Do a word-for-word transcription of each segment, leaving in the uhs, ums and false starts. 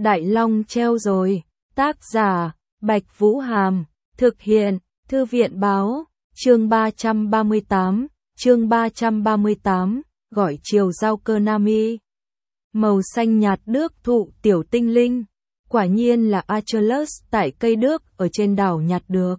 Đại Long treo rồi. Tác giả, Bạch Vũ Hàm. Thực hiện, Thư viện Báo. Chương ba trăm ba mươi tám. Chương ba trăm ba mươi tám. Gọi chiều giao cơ Nami. Màu xanh nhạt đước thụ tiểu tinh linh. Quả nhiên là Achilles tại cây đước ở trên đảo nhặt được.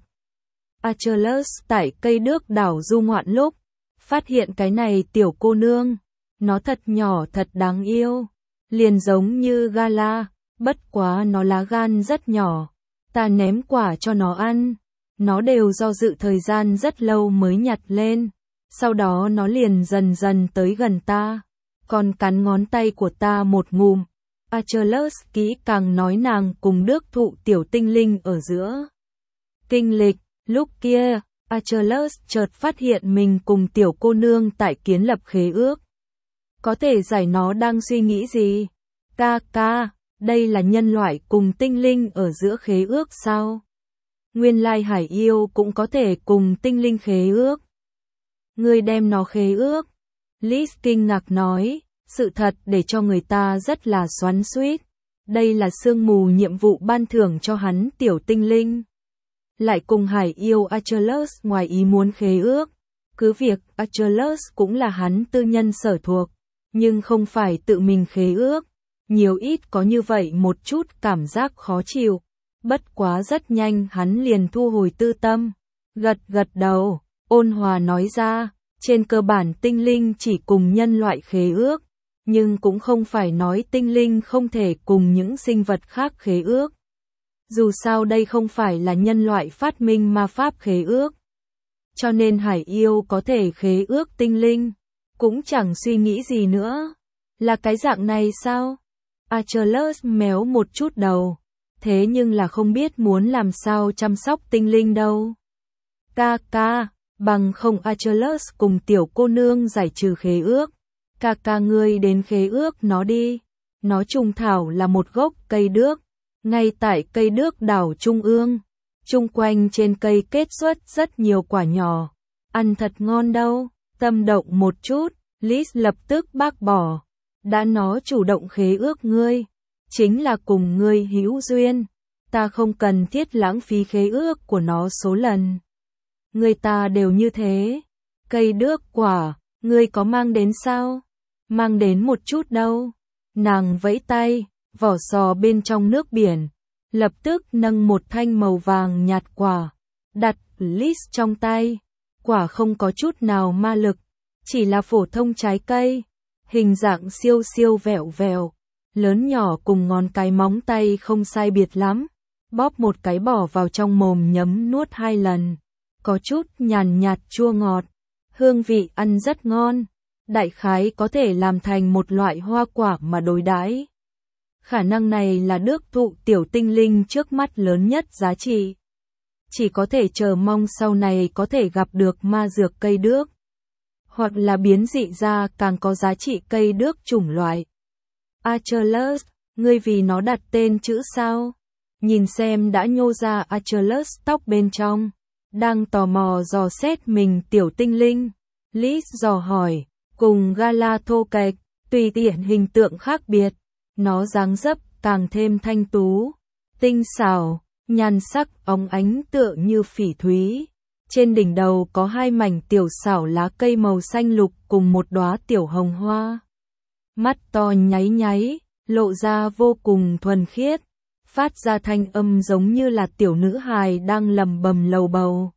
Achilles tại cây đước đảo du ngoạn lúc phát hiện cái này tiểu cô nương, nó thật nhỏ thật đáng yêu, liền giống như Gala, bất quá nó lá gan rất nhỏ, ta ném quả cho nó ăn, nó đều do dự thời gian rất lâu mới nhặt lên, sau đó nó liền dần dần tới gần ta, còn cắn ngón tay của ta một ngụm. Achilles kỹ càng nói nàng cùng đước thụ tiểu tinh linh ở giữa kinh lịch. Lúc kia, Achilles chợt phát hiện mình cùng tiểu cô nương tại kiến lập khế ước. Có thể giải nó đang suy nghĩ gì? Ca ca, đây là nhân loại cùng tinh linh ở giữa khế ước sao? Nguyên lai hải yêu cũng có thể cùng tinh linh khế ước. Ngươi đem nó khế ước. Liz kinh ngạc nói, sự thật để cho người ta rất là xoắn xuýt. Đây là sương mù nhiệm vụ ban thưởng cho hắn tiểu tinh linh. Lại cùng hải yêu Achilles ngoài ý muốn khế ước. Cứ việc Achilles cũng là hắn tư nhân sở thuộc, nhưng không phải tự mình khế ước. Nhiều ít có như vậy một chút cảm giác khó chịu. Bất quá rất nhanh hắn liền thu hồi tư tâm. Gật gật đầu, ôn hòa nói ra, trên cơ bản tinh linh chỉ cùng nhân loại khế ước, nhưng cũng không phải nói tinh linh không thể cùng những sinh vật khác khế ước. Dù sao đây không phải là nhân loại phát minh ma pháp khế ước. Cho nên hải yêu có thể khế ước tinh linh. Cũng chẳng suy nghĩ gì nữa. Là cái dạng này sao? Achilles méo một chút đầu. Thế nhưng là không biết muốn làm sao chăm sóc tinh linh đâu. Ca ca, bằng không Achilles cùng tiểu cô nương giải trừ khế ước. Ca ca ngươi đến khế ước nó đi. Nó trùng thảo là một gốc cây đước. Ngay tại cây đước đảo trung ương, chung quanh trên cây kết xuất rất nhiều quả nhỏ, ăn thật ngon đâu, tâm động một chút, Liz lập tức bác bỏ, đã nó chủ động khế ước ngươi, chính là cùng ngươi hữu duyên, ta không cần thiết lãng phí khế ước của nó số lần. Người ta đều như thế, cây đước quả, ngươi có mang đến sao? Mang đến một chút đâu, nàng vẫy tay. Vỏ sò bên trong nước biển, lập tức nâng một thanh màu vàng nhạt quả, đặt Liz trong tay. Quả không có chút nào ma lực, chỉ là phổ thông trái cây, hình dạng siêu siêu vẹo vẹo, lớn nhỏ cùng ngón cái móng tay không sai biệt lắm. Bóp một cái bỏ vào trong mồm nhấm nuốt hai lần, có chút nhàn nhạt chua ngọt, hương vị ăn rất ngon, đại khái có thể làm thành một loại hoa quả mà đối đãi. Khả năng này là đước thụ tiểu tinh linh trước mắt lớn nhất giá trị. Chỉ có thể chờ mong sau này có thể gặp được ma dược cây đước. Hoặc là biến dị ra càng có giá trị cây đước chủng loại. Achilles, ngươi vì nó đặt tên chữ sao? Nhìn xem đã nhô ra Achilles tóc bên trong. Đang tò mò dò xét mình tiểu tinh linh. Liz dò hỏi, cùng Gala thô kệch, tùy tiện hình tượng khác biệt. Nó dáng dấp càng thêm thanh tú, tinh xảo, nhan sắc óng ánh tựa như phỉ thúy. Trên đỉnh đầu có hai mảnh tiểu xảo lá cây màu xanh lục cùng một đóa tiểu hồng hoa. Mắt to nháy nháy, lộ ra vô cùng thuần khiết, phát ra thanh âm giống như là tiểu nữ hài đang lầm bầm lầu bầu.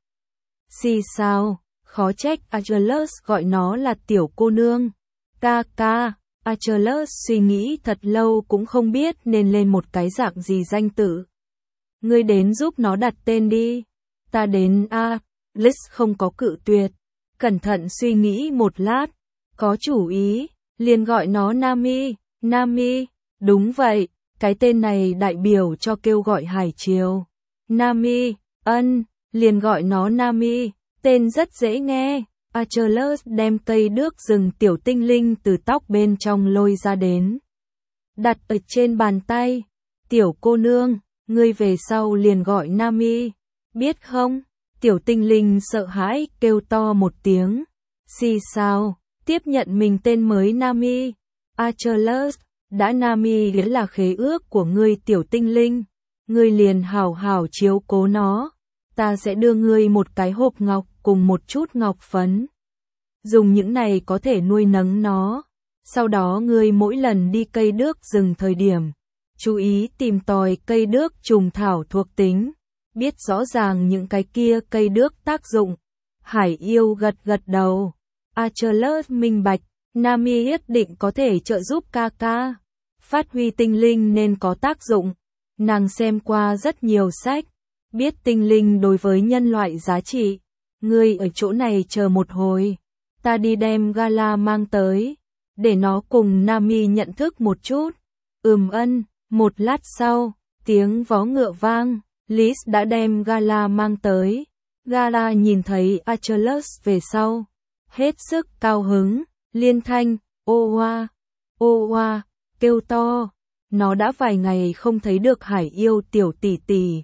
Xì sao, khó trách Achilles gọi nó là tiểu cô nương. Ca ca. Achilles suy nghĩ thật lâu cũng không biết nên lên một cái dạng gì danh tự. Ngươi đến giúp nó đặt tên đi. Ta đến a. Liz không có cự tuyệt. Cẩn thận suy nghĩ một lát. Có chủ ý. Liền gọi nó Nami. Nami. Đúng vậy. Cái tên này đại biểu cho kêu gọi hải triều. Nami. Ân. Liền gọi nó Nami. Tên rất dễ nghe. Achilles đem cây đước rừng tiểu tinh linh từ tóc bên trong lôi ra đến. Đặt ở trên bàn tay. Tiểu cô nương, ngươi về sau liền gọi Nami. Biết không? Tiểu tinh linh sợ hãi kêu to một tiếng. Xì sao, tiếp nhận mình tên mới Nami. Achilles, đã Nami nghĩa là khế ước của ngươi tiểu tinh linh, ngươi liền hảo hảo chiếu cố nó, ta sẽ đưa ngươi một cái hộp ngọc cùng một chút ngọc phấn. Dùng những này có thể nuôi nấng nó, sau đó ngươi mỗi lần đi cây đước rừng thời điểm, chú ý tìm tòi cây đước trùng thảo thuộc tính, biết rõ ràng những cái kia cây đước tác dụng. Hải yêu gật gật đầu, Achilles minh bạch, Nami nhất định có thể trợ giúp ca ca, phát huy tinh linh nên có tác dụng. Nàng xem qua rất nhiều sách, biết tinh linh đối với nhân loại giá trị. Ngươi ở chỗ này chờ một hồi, ta đi đem Gala mang tới, để nó cùng Nami nhận thức một chút. Ừm ân, một lát sau, tiếng vó ngựa vang, Liz đã đem Gala mang tới. Gala nhìn thấy Achilles về sau, hết sức cao hứng, liên thanh, ô oa, ô oa, kêu to. Nó đã vài ngày không thấy được hải yêu tiểu tỷ tỷ.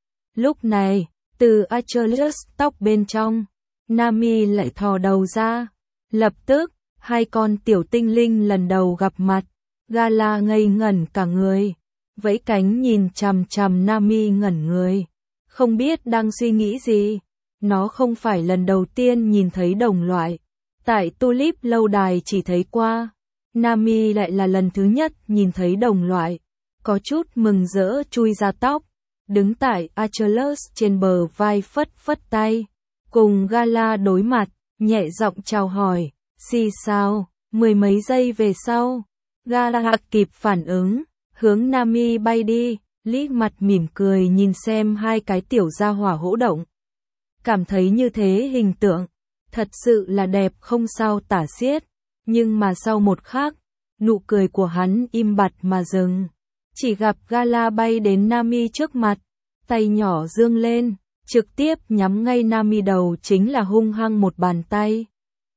Lúc này, từ Achilles tóc bên trong, Nami lại thò đầu ra. Lập tức, hai con tiểu tinh linh lần đầu gặp mặt, Gala ngây ngẩn cả người, vẫy cánh nhìn chằm chằm Nami ngẩn người, không biết đang suy nghĩ gì. Nó không phải lần đầu tiên nhìn thấy đồng loại, tại Tulip lâu đài chỉ thấy qua. Nami lại là lần thứ nhất nhìn thấy đồng loại, có chút mừng rỡ chui ra tóc, đứng tại Achilles trên bờ vai phất phất tay, cùng Gala đối mặt, nhẹ giọng chào hỏi, xì sao. Mười mấy giây về sau, Gala kịp phản ứng, hướng Nami bay đi, Lý mặt mỉm cười nhìn xem hai cái tiểu gia hỏa hỗ động. Cảm thấy như thế hình tượng, thật sự là đẹp không sao tả xiết, nhưng mà sau một khắc, nụ cười của hắn im bặt mà dừng. Chỉ gặp Gala bay đến Nami trước mặt, tay nhỏ dương lên, trực tiếp nhắm ngay Nami đầu chính là hung hăng một bàn tay.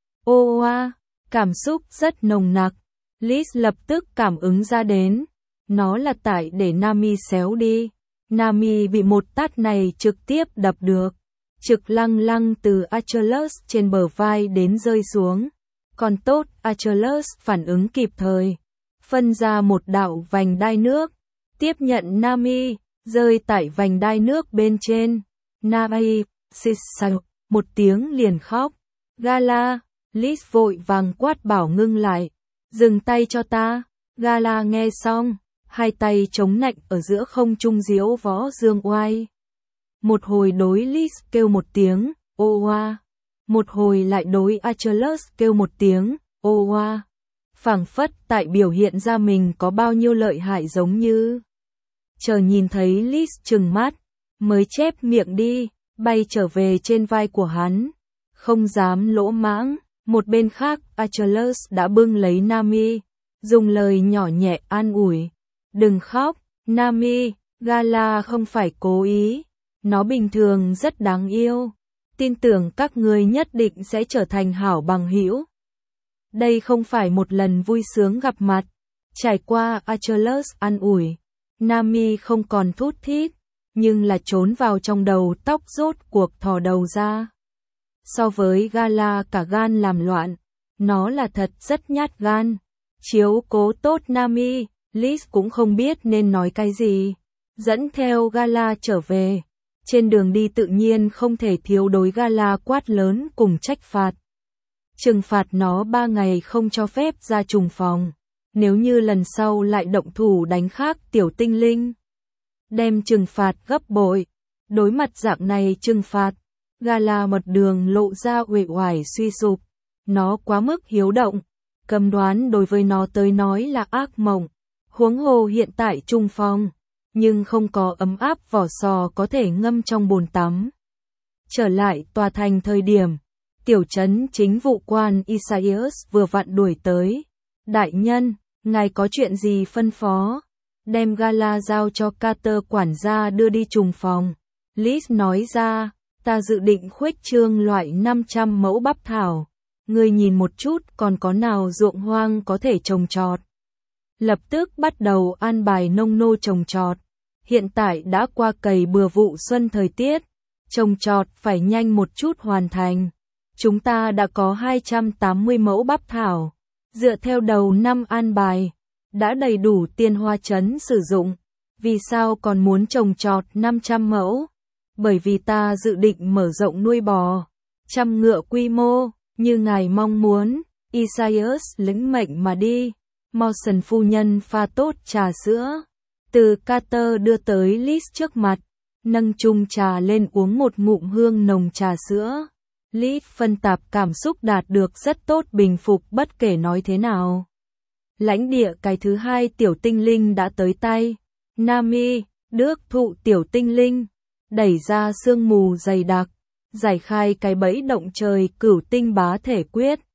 Ô oa, cảm xúc rất nồng nặc, Liz lập tức cảm ứng ra đến, nó là tại để Nami xéo đi. Nami bị một tát này trực tiếp đập được, trực lăng lăng từ Achilles trên bờ vai đến rơi xuống. Còn tốt Achilles phản ứng kịp thời, phân ra một đạo vành đai nước, tiếp nhận Nami, rơi tại vành đai nước bên trên. Nami, xịt xào, một tiếng liền khóc. Gala, Liz vội vàng quát bảo ngưng lại, dừng tay cho ta. Gala nghe xong, hai tay chống nạnh ở giữa không trung diễu võ dương oai. Một hồi đối Liz kêu một tiếng, ô oa. Một hồi lại đối Achilles kêu một tiếng, ô oa. Phảng phất tại biểu hiện ra mình có bao nhiêu lợi hại giống như. Chờ nhìn thấy Liz trừng mắt, mới chép miệng đi, bay trở về trên vai của hắn. Không dám lỗ mãng, một bên khác Achilles đã bưng lấy Nami, dùng lời nhỏ nhẹ an ủi. Đừng khóc, Nami, Gala không phải cố ý, nó bình thường rất đáng yêu. Tin tưởng các ngươi nhất định sẽ trở thành hảo bằng hữu. Đây không phải một lần vui sướng gặp mặt. Trải qua Achilles an ủi, Nami không còn thút thít, nhưng là trốn vào trong đầu tóc rốt cuộc thò đầu ra. So với Gala cả gan làm loạn, nó là thật rất nhát gan. Chiếu cố tốt Nami, Liz cũng không biết nên nói cái gì. Dẫn theo Gala trở về. Trên đường đi tự nhiên không thể thiếu đối Gala quát lớn cùng trách phạt. Trừng phạt nó ba ngày không cho phép ra trùng phòng. Nếu như lần sau lại động thủ đánh khác tiểu tinh linh, đem trừng phạt gấp bội. Đối mặt dạng này trừng phạt, Gala một đường lộ ra uể oải suy sụp. Nó quá mức hiếu động, cầm đoán đối với nó tới nói là ác mộng. Huống hồ hiện tại trùng phòng, nhưng không có ấm áp vỏ sò có thể ngâm trong bồn tắm. Trở lại tòa thành thời điểm, tiểu trấn chính vụ quan Isaias vừa vặn đuổi tới. Đại nhân, ngài có chuyện gì phân phó? Đem Gala giao cho Carter quản gia đưa đi trùng phòng. Liz nói ra, ta dự định khuếch trương loại năm trăm mẫu bắp thảo. Ngươi nhìn một chút còn có nào ruộng hoang có thể trồng trọt. Lập tức bắt đầu an bài nông nô trồng trọt. Hiện tại đã qua cày bừa vụ xuân thời tiết, trồng trọt phải nhanh một chút hoàn thành. Chúng ta đã có hai trăm tám mươi mẫu bắp thảo, dựa theo đầu năm an bài, đã đầy đủ tiền hoa trấn sử dụng. Vì sao còn muốn trồng trọt năm trăm mẫu? Bởi vì ta dự định mở rộng nuôi bò, chăm ngựa quy mô, như ngài mong muốn. Isaias lĩnh mệnh mà đi. Mawson phu nhân pha tốt trà sữa. Từ Carter đưa tới Liz trước mặt, nâng chung trà lên uống một ngụm hương nồng trà sữa. Liz phân tạp cảm xúc đạt được rất tốt, bình phục bất kể nói thế nào. Lãnh địa cái thứ hai tiểu tinh linh đã tới tay. Nami, đước thụ tiểu tinh linh, đẩy ra sương mù dày đặc, giải khai cái bẫy động trời cửu tinh bá thể quyết.